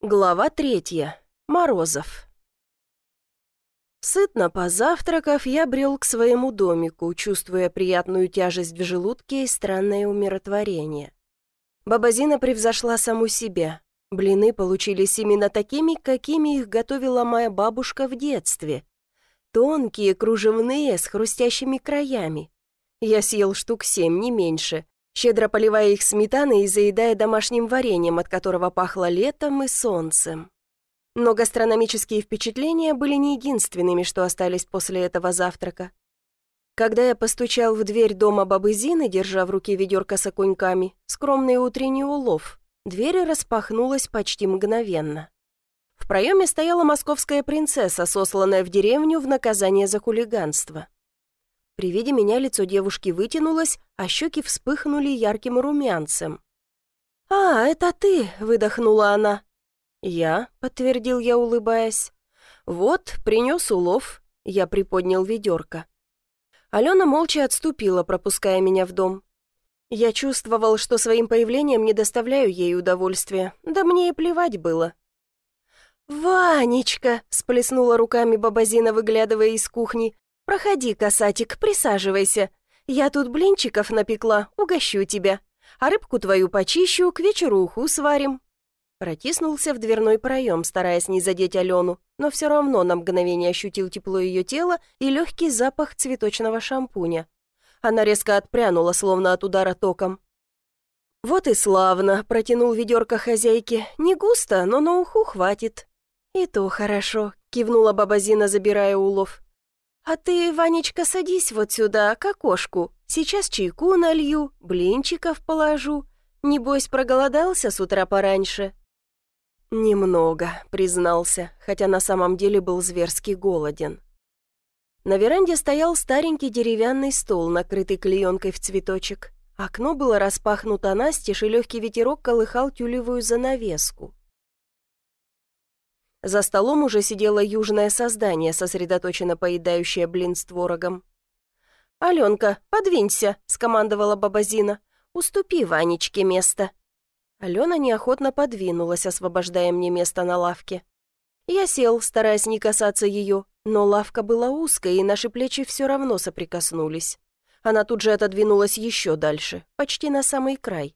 Глава 3. Морозов. Сытно позавтракав, я брел к своему домику, чувствуя приятную тяжесть в желудке и странное умиротворение. Баба Зина превзошла саму себя. Блины получились именно такими, какими их готовила моя бабушка в детстве. Тонкие, кружевные, с хрустящими краями. Я съел штук 7, не меньше, щедро поливая их сметаной и заедая домашним вареньем, от которого пахло летом и солнцем. Но гастрономические впечатления были не единственными, что остались после этого завтрака. Когда я постучал в дверь дома бабы Зины, держа в руке ведерко с окуньками, скромный утренний улов, дверь распахнулась почти мгновенно. В проеме стояла московская принцесса, сосланная в деревню в наказание за хулиганство. При виде меня лицо девушки вытянулось, а щеки вспыхнули ярким румянцем. «А, это ты!» — выдохнула она. «Я», — подтвердил я, улыбаясь. «Вот, принес улов», — я приподнял ведерко. Алена молча отступила, пропуская меня в дом. Я чувствовал, что своим появлением не доставляю ей удовольствия, да мне и плевать было. «Ванечка!» — всплеснула руками баба Зина, выглядывая из кухни. «Проходи, касатик, присаживайся. Я тут блинчиков напекла, угощу тебя. А рыбку твою почищу, к вечеру уху сварим». Протиснулся в дверной проем, стараясь не задеть Алену, но все равно на мгновение ощутил тепло ее тела и легкий запах цветочного шампуня. Она резко отпрянула, словно от удара током. «Вот и славно», — протянул ведерко хозяйки. «Не густо, но на уху хватит». «И то хорошо», — кивнула баба Зина, забирая улов. «А ты, Ванечка, садись вот сюда, к окошку. Сейчас чайку налью, блинчиков положу. Небось, проголодался с утра пораньше?» «Немного», — признался, хотя на самом деле был зверски голоден. На веранде стоял старенький деревянный стол, накрытый клеенкой в цветочек. Окно было распахнуто настежь, и легкий ветерок колыхал тюлевую занавеску. За столом уже сидело южное создание, сосредоточенно поедающее блин с творогом. «Аленка, подвинься», — скомандовала баба Зина. «Уступи Ванечке место». Алена неохотно подвинулась, освобождая мне место на лавке. Я сел, стараясь не касаться ее, но лавка была узкой, и наши плечи все равно соприкоснулись. Она тут же отодвинулась еще дальше, почти на самый край.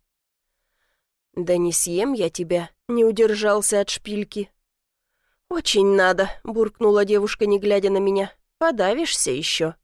«Да не съем я тебя», — не удержался от шпильки. «Очень надо», — буркнула девушка, не глядя на меня. «Подавишься еще».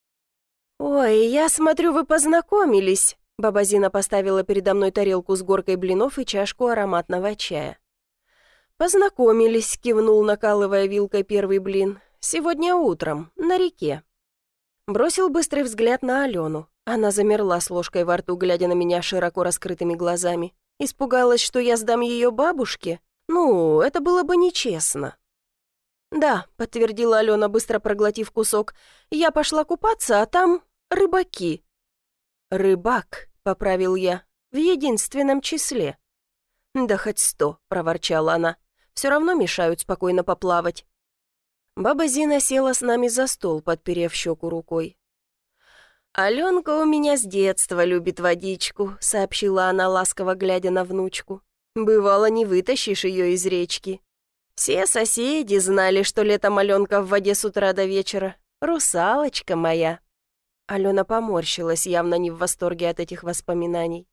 «Ой, я смотрю, вы познакомились», — баба Зина поставила передо мной тарелку с горкой блинов и чашку ароматного чая. «Познакомились», — кивнул, накалывая вилкой первый блин. «Сегодня утром, на реке». Бросил быстрый взгляд на Алену. Она замерла с ложкой во рту, глядя на меня широко раскрытыми глазами. Испугалась, что я сдам ее бабушке? Ну, это было бы нечестно. «Да», — подтвердила Алена, быстро проглотив кусок. «Я пошла купаться, а там рыбаки». «Рыбак», — поправил я, — «в единственном числе». «Да хоть 100», — проворчала она. «Все равно мешают спокойно поплавать». Баба Зина села с нами за стол, подперев щеку рукой. «Аленка у меня с детства любит водичку», — сообщила она, ласково глядя на внучку. «Бывало, не вытащишь ее из речки. Все соседи знали, что летом Аленка в воде с утра до вечера. Русалочка моя». Алена поморщилась, явно не в восторге от этих воспоминаний.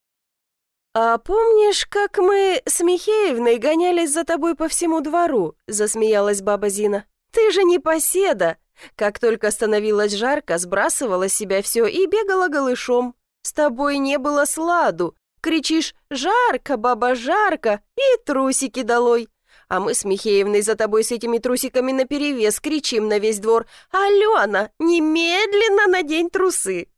«А помнишь, как мы с Михеевной гонялись за тобой по всему двору?» — засмеялась баба Зина. «Ты же непоседа! Как только становилось жарко, сбрасывала с себя все и бегала голышом. С тобой не было сладу. Кричишь «Жарко, баба, жарко!» и трусики долой. А мы с Михеевной за тобой с этими трусиками наперевес кричим на весь двор: «Алена, немедленно надень трусы!»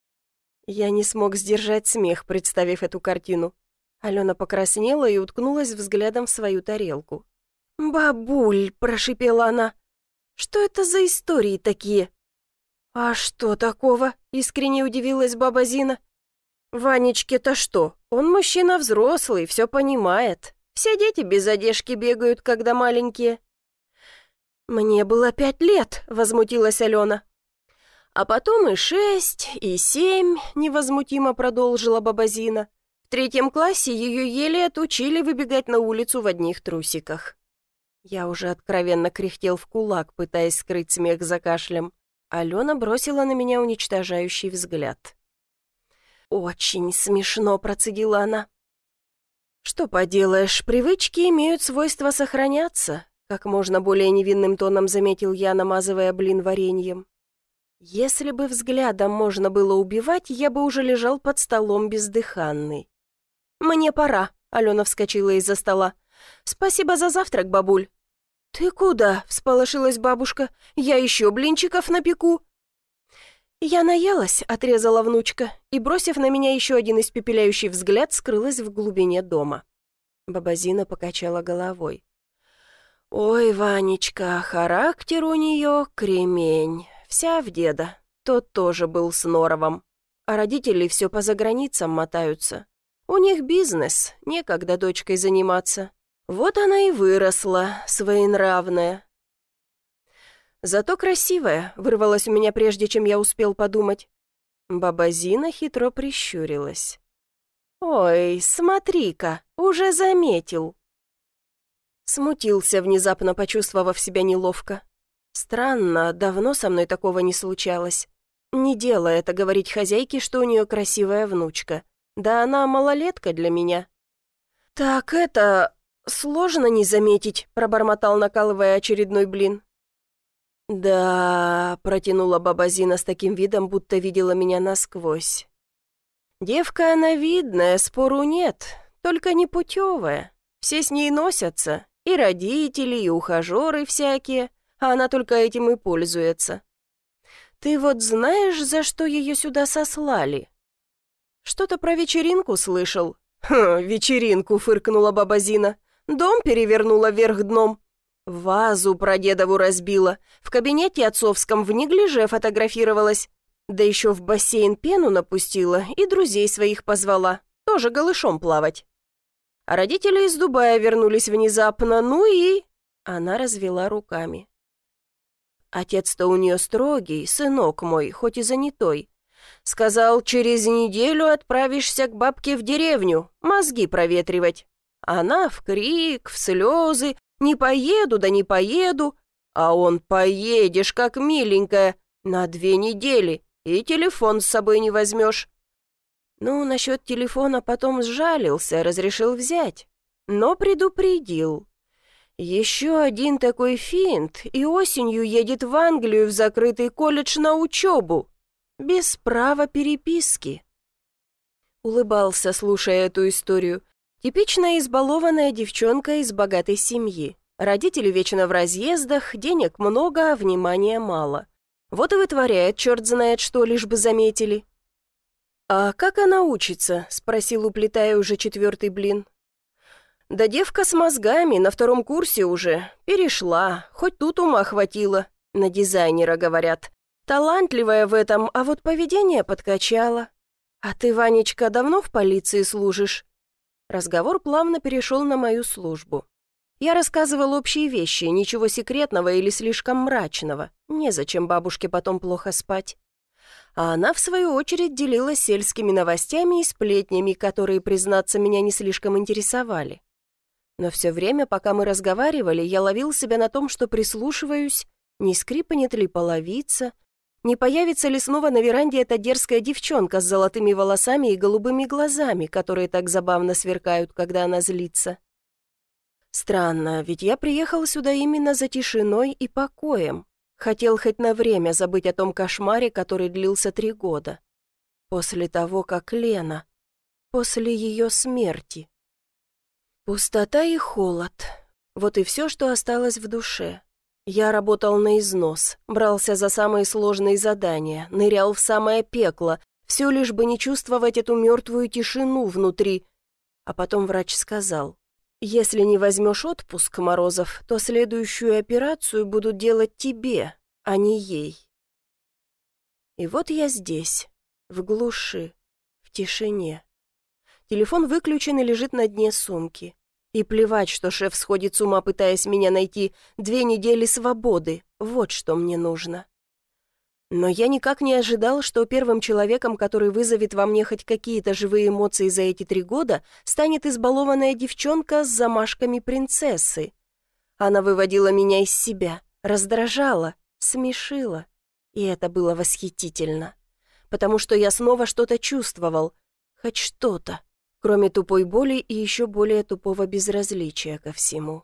Я не смог сдержать смех, представив эту картину. Алена покраснела и уткнулась взглядом в свою тарелку. «Бабуль», — прошипела она, — «что это за истории такие?» «А что такого?» — искренне удивилась баба Зина. «Ванечке-то что? Он мужчина взрослый, все понимает. Все дети без одежки бегают, когда маленькие». «Мне было 5 лет», — возмутилась Алена. «А потом и 6, и 7», — невозмутимо продолжила баба Зина. В 3 классе ее еле отучили выбегать на улицу в одних трусиках. Я уже откровенно кряхтел в кулак, пытаясь скрыть смех за кашлем. Алена бросила на меня уничтожающий взгляд. «Очень смешно», — процедила она. «Что поделаешь, привычки имеют свойство сохраняться», — как можно более невинным тоном заметил я, намазывая блин вареньем. «Если бы взглядом можно было убивать, я бы уже лежал под столом бездыханный». «Мне пора», — Алена вскочила из-за стола. «Спасибо за завтрак, бабуль». «Ты куда?» — всполошилась бабушка. «Я еще блинчиков напеку». «Я наелась», — отрезала внучка, и, бросив на меня еще один испепеляющий взгляд, скрылась в глубине дома. Баба Зина покачала головой. «Ой, Ванечка, характер у нее кремень, вся в деда. Тот тоже был с норовом. А родители все по заграницам мотаются. У них бизнес, некогда дочкой заниматься. Вот она и выросла, своенравная». «Зато красивая», — вырвалась у меня прежде, чем я успел подумать. Баба Зина хитро прищурилась. «Ой, смотри-ка, уже заметил». Смутился, внезапно почувствовав себя неловко. Странно, давно со мной такого не случалось. Не дело это говорить хозяйке, что у нее красивая внучка. Да она малолетка для меня. «Так это... сложно не заметить», — пробормотал, накалывая очередной блин. «Да», — протянула баба Зина с таким видом, будто видела меня насквозь. «Девка она видная, спору нет, только непутевая. Все с ней носятся, и родители, и ухажеры всякие, а она только этим и пользуется. Ты вот знаешь, за что ее сюда сослали?» «Что-то про вечеринку слышал». «Вечеринку», — фыркнула баба Зина. «Дом перевернула вверх дном. Вазу прадедову разбила, в кабинете отцовском в неглиже фотографировалась, да еще в бассейн пену напустила и друзей своих позвала, тоже голышом плавать. А родители из Дубая вернулись внезапно, ну и...» Она развела руками. «Отец-то у нее строгий, сынок мой, хоть и занятой. Сказал, через неделю отправишься к бабке в деревню, мозги проветривать. Она в крик, в слезы. «Не поеду, да не поеду». А он: «Поедешь, как миленькая, на 2 недели, и телефон с собой не возьмешь». Ну, насчет телефона потом сжалился, разрешил взять, но предупредил. Еще один такой финт, и осенью едет в Англию в закрытый колледж на учебу, без права переписки. Улыбался, слушая эту историю. Типичная избалованная девчонка из богатой семьи. Родители вечно в разъездах, денег много, а внимания мало. Вот и вытворяет черт знает что, лишь бы заметили. «А как она учится?» — спросил, уплетая уже 4-й блин. «Да девка с мозгами, на 2-м курсе уже. Перешла, хоть тут ума хватило. На дизайнера, говорят. Талантливая в этом, а вот поведение подкачала. А ты, Ванечка, давно в полиции служишь?» Разговор плавно перешел на мою службу. Я рассказывал общие вещи, ничего секретного или слишком мрачного. Незачем бабушке потом плохо спать. А она, в свою очередь, делилась сельскими новостями и сплетнями, которые, признаться, меня не слишком интересовали. Но все время, пока мы разговаривали, я ловил себя на том, что прислушиваюсь, не скрипнет ли половица, не появится ли снова на веранде эта дерзкая девчонка с золотыми волосами и голубыми глазами, которые так забавно сверкают, когда она злится. Странно, ведь я приехал сюда именно за тишиной и покоем. Хотел хоть на время забыть о том кошмаре, который длился 3 года. После того, как Лена... После ее смерти. Пустота и холод. Вот и все, что осталось в душе. Я работал на износ, брался за самые сложные задания, нырял в самое пекло, все лишь бы не чувствовать эту мертвую тишину внутри. А потом врач сказал: «Если не возьмешь отпуск, Морозов, то следующую операцию будут делать тебе, а не ей». И вот я здесь, в глуши, в тишине. Телефон выключен и лежит на дне сумки. И плевать, что шеф сходит с ума, пытаясь меня найти. 2 недели свободы, вот что мне нужно. Но я никак не ожидал, что первым человеком, который вызовет во мне хоть какие-то живые эмоции за эти 3 года, станет избалованная девчонка с замашками принцессы. Она выводила меня из себя, раздражала, смешила. И это было восхитительно. Потому что я снова что-то чувствовал. Хоть что-то, кроме тупой боли и еще более тупого безразличия ко всему.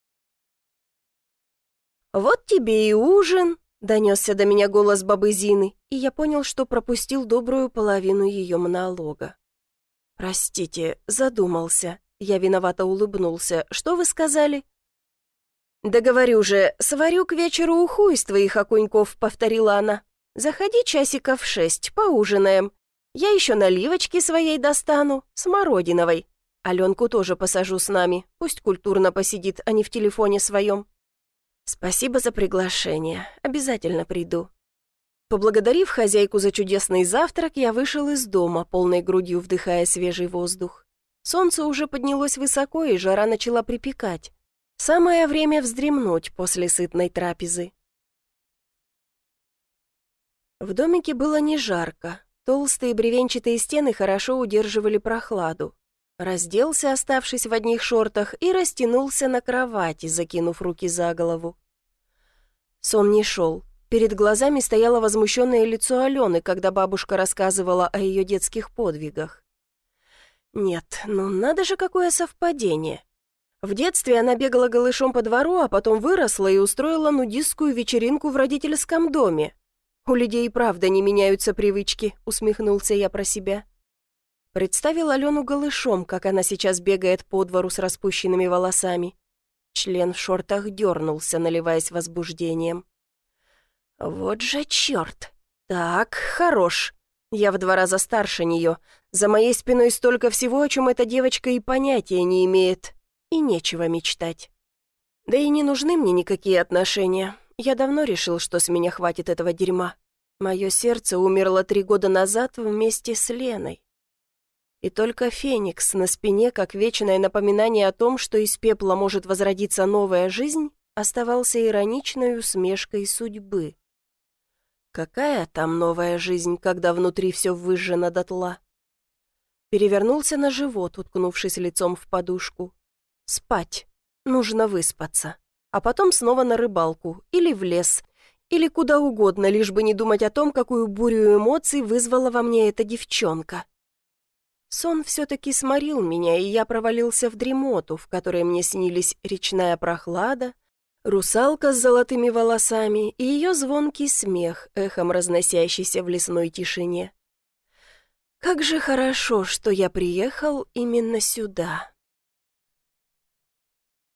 «Вот тебе и ужин», — донесся до меня голос бабы Зины, и я понял, что пропустил добрую половину ее монолога. «Простите, задумался». Я виновато улыбнулся. «Что вы сказали?» «Да говорю же, сварю к вечеру уху из твоих окуньков», — повторила она. «Заходи часиков в 6, поужинаем. Я еще наливочки своей достану, смородиновой. Аленку тоже посажу с нами, пусть культурно посидит, а не в телефоне своем». «Спасибо за приглашение. Обязательно приду». Поблагодарив хозяйку за чудесный завтрак, я вышел из дома, полной грудью вдыхая свежий воздух. Солнце уже поднялось высоко, и жара начала припекать. Самое время вздремнуть после сытной трапезы. В домике было не жарко. Толстые бревенчатые стены хорошо удерживали прохладу. Разделся, оставшись в одних шортах, и растянулся на кровати, закинув руки за голову. Сон не шел. Перед глазами стояло возмущенное лицо Алены, когда бабушка рассказывала о ее детских подвигах. Нет, ну надо же, какое совпадение. В детстве она бегала голышом по двору, а потом выросла и устроила нудистскую вечеринку в родительском доме. «У людей и правда не меняются привычки», — усмехнулся я про себя. Представил Алену голышом, как она сейчас бегает по двору с распущенными волосами. Член в шортах дернулся, наливаясь возбуждением. «Вот же черт! Так, хорош. Я в 2 раза старше нее. За моей спиной столько всего, о чем эта девочка и понятия не имеет. И нечего мечтать. Да и не нужны мне никакие отношения. Я давно решил, что с меня хватит этого дерьма. Мое сердце умерло 3 года назад вместе с Леной. И только Феникс на спине, как вечное напоминание о том, что из пепла может возродиться новая жизнь, оставался ироничной усмешкой судьбы. Какая там новая жизнь, когда внутри все выжжено дотла? Перевернулся на живот, уткнувшись лицом в подушку. Спать. Нужно выспаться. А потом снова на рыбалку, или в лес, или куда угодно, лишь бы не думать о том, какую бурю эмоций вызвала во мне эта девчонка. Сон все-таки сморил меня, и я провалился в дремоту, в которой мне снились речная прохлада, русалка с золотыми волосами и ее звонкий смех, эхом разносящийся в лесной тишине. Как же хорошо, что я приехал именно сюда.